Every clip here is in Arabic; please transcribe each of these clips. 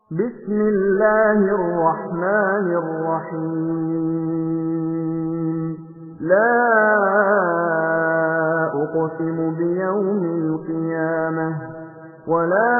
بسم الله الرحمن الرحيم لا أقسم بيوم القيامة ولا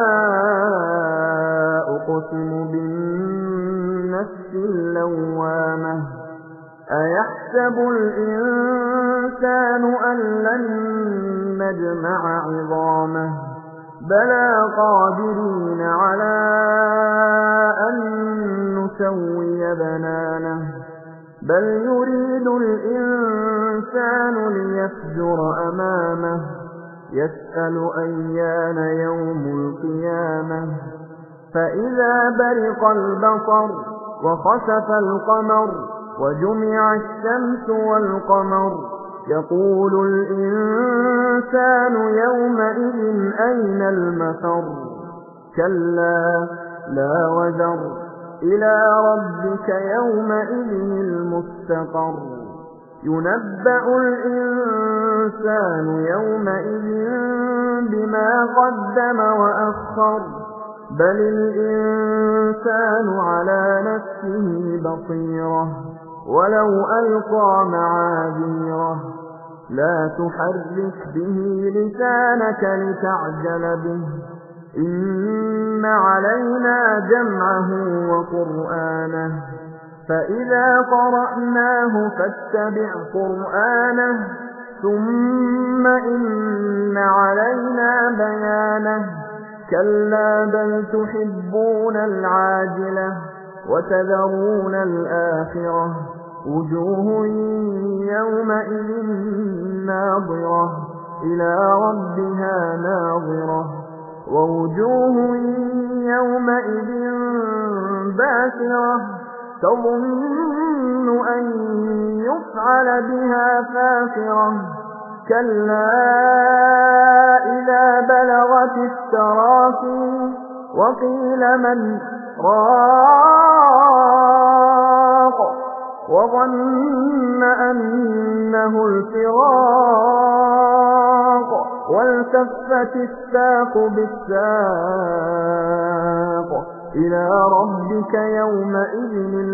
أقسم بالنفس اللوامة أيحسب الإنسان أن لن نجمع عظامه بلى قادرين على أن نسوي بنانه بل يريد الإنسان ليفجر أمامه يسأل أيان يوم القيامة فإذا برق البصر وخسف القمر وجمع الشمس والقمر يقول الإنسان يومئذ أين المفر كلا لا وزر إلى ربك يومئذ المستقر ينبأ الإنسان يومئذ بما قدم وأخر بل الإنسان على نفسه بصيرة ولو ألقى معاذيره لا تحرك به لسانك لتعجل به إن علينا جمعه وقرآنه فإذا قرأناه فاتبع قرآنه ثم إن علينا بيانه كلا بل تحبون العاجلة وتذرون الآخرة وجوه يومئذ ناظرة إلى ربها ناظرة ووجوه يومئذ باسرة تظن أن يفعل بها فاقرة كلا إذا بلغت التراقي وقيل من راق وظن أنه الفراق والتفت الساق بالساق إلى ربك يومئذ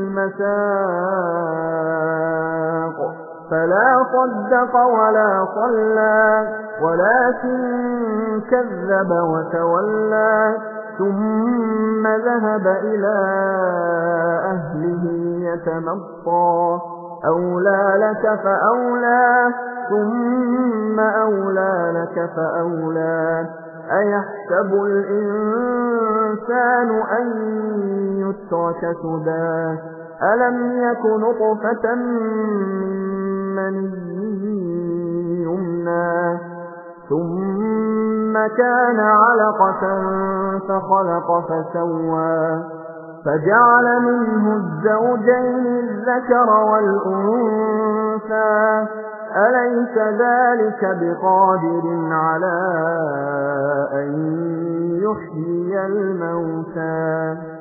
المساق فلا صدق ولا صلى ولكن كذب وتولى ثم ذهب إلى أهله يتمطى أولى لك فأولى ثم أولى لك فأولى أيحسب الإنسان أن يترك سدى ألم يك نطفة من مني يمنى ثم كان علقة فخلق فسوى فجعل منه الزوجين الذكر والأنثى أليس ذلك بقادر على أن يحيي الموتى